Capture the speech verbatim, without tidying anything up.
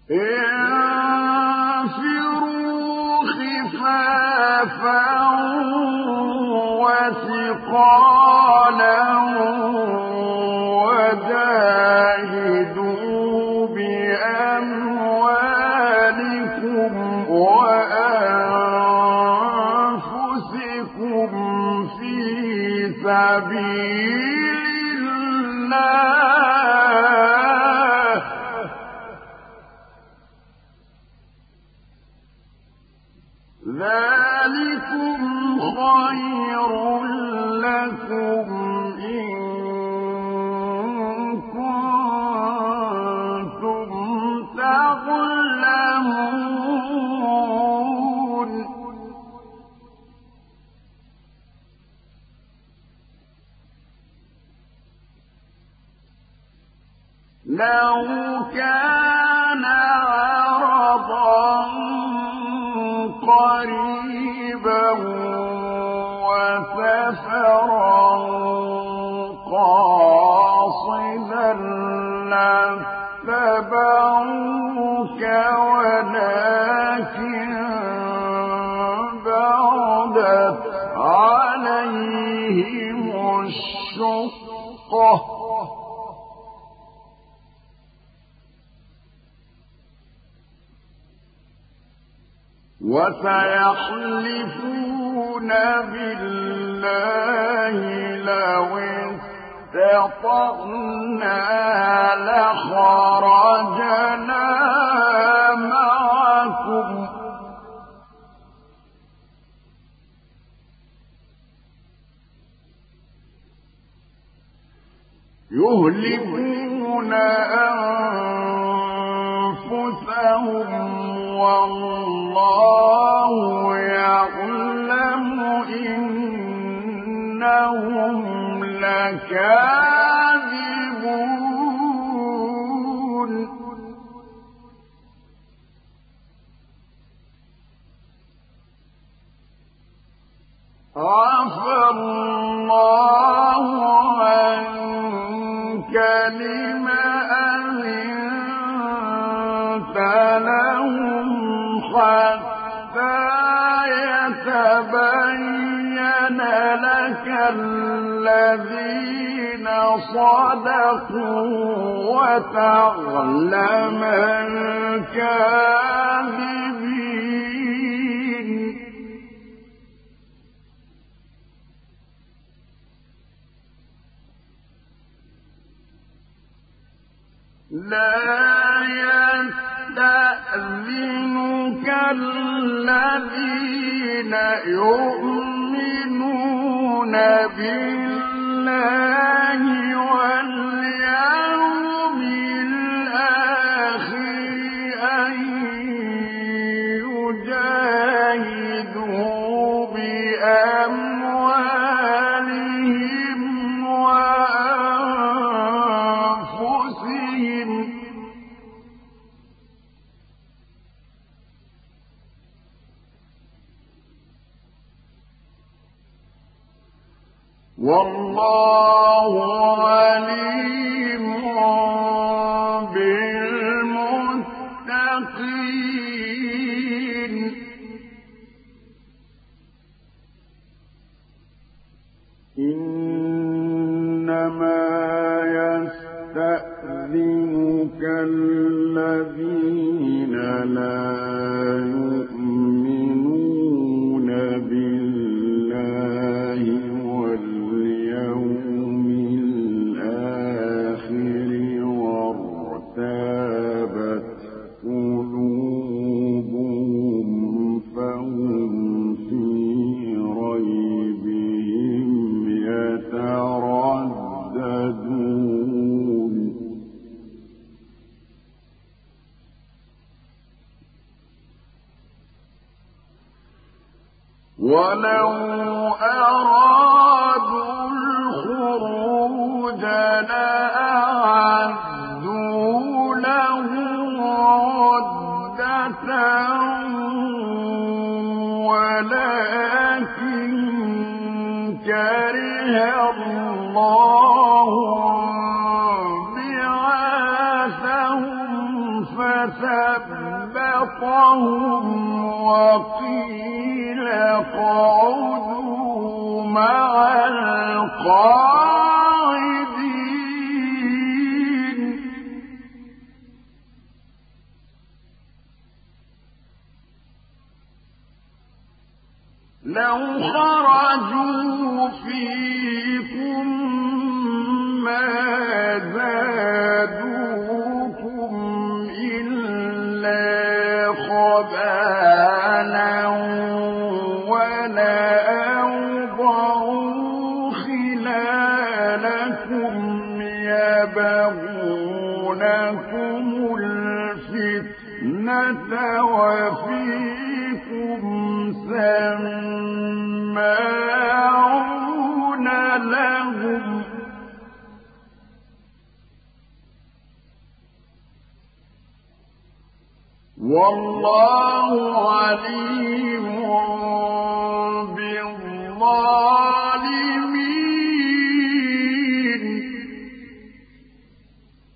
انفروا خفافا وثقالا وجاهدوا بأموالكم وأنفسكم في سبيل الله ذلكم خير لكم إن كنتم تعلمون لو كان عرضا قريبا وسفرا قاصدا لاتبعوك ولكن بعدت عليهم الشقة وسيحلفون بالله لو استطعنا لخرجنا معكم يهلكون أنفسهم والله يعلم إنهم لكاذبون عفى الله عنك لم أذنت لهم حتى يتبين لك الذين صدقوا وتعلم الكاذبين لا يستأذنك الذين يؤمنون بالله واليوم الآخر أن يجاهدوا بأموالهم وأنفسهم والله عليم بالمتقين إنما يستأذنك الذين لا يؤمنون بالله واليوم الآخر وارتابت قلوبهم فهم في ريبهم يترددون ولو أرادوا الخروج لأعدوا له عدة ولكن كره الله بعاثهم فثبطهم وقيل اقعدوا مع القاعدين لو خرجوا فيكم ما زادوكم إلا خبالا ولأوضعوا خلالكم يبغونكم الفتنة وفيكم سماعون لهم والله عليم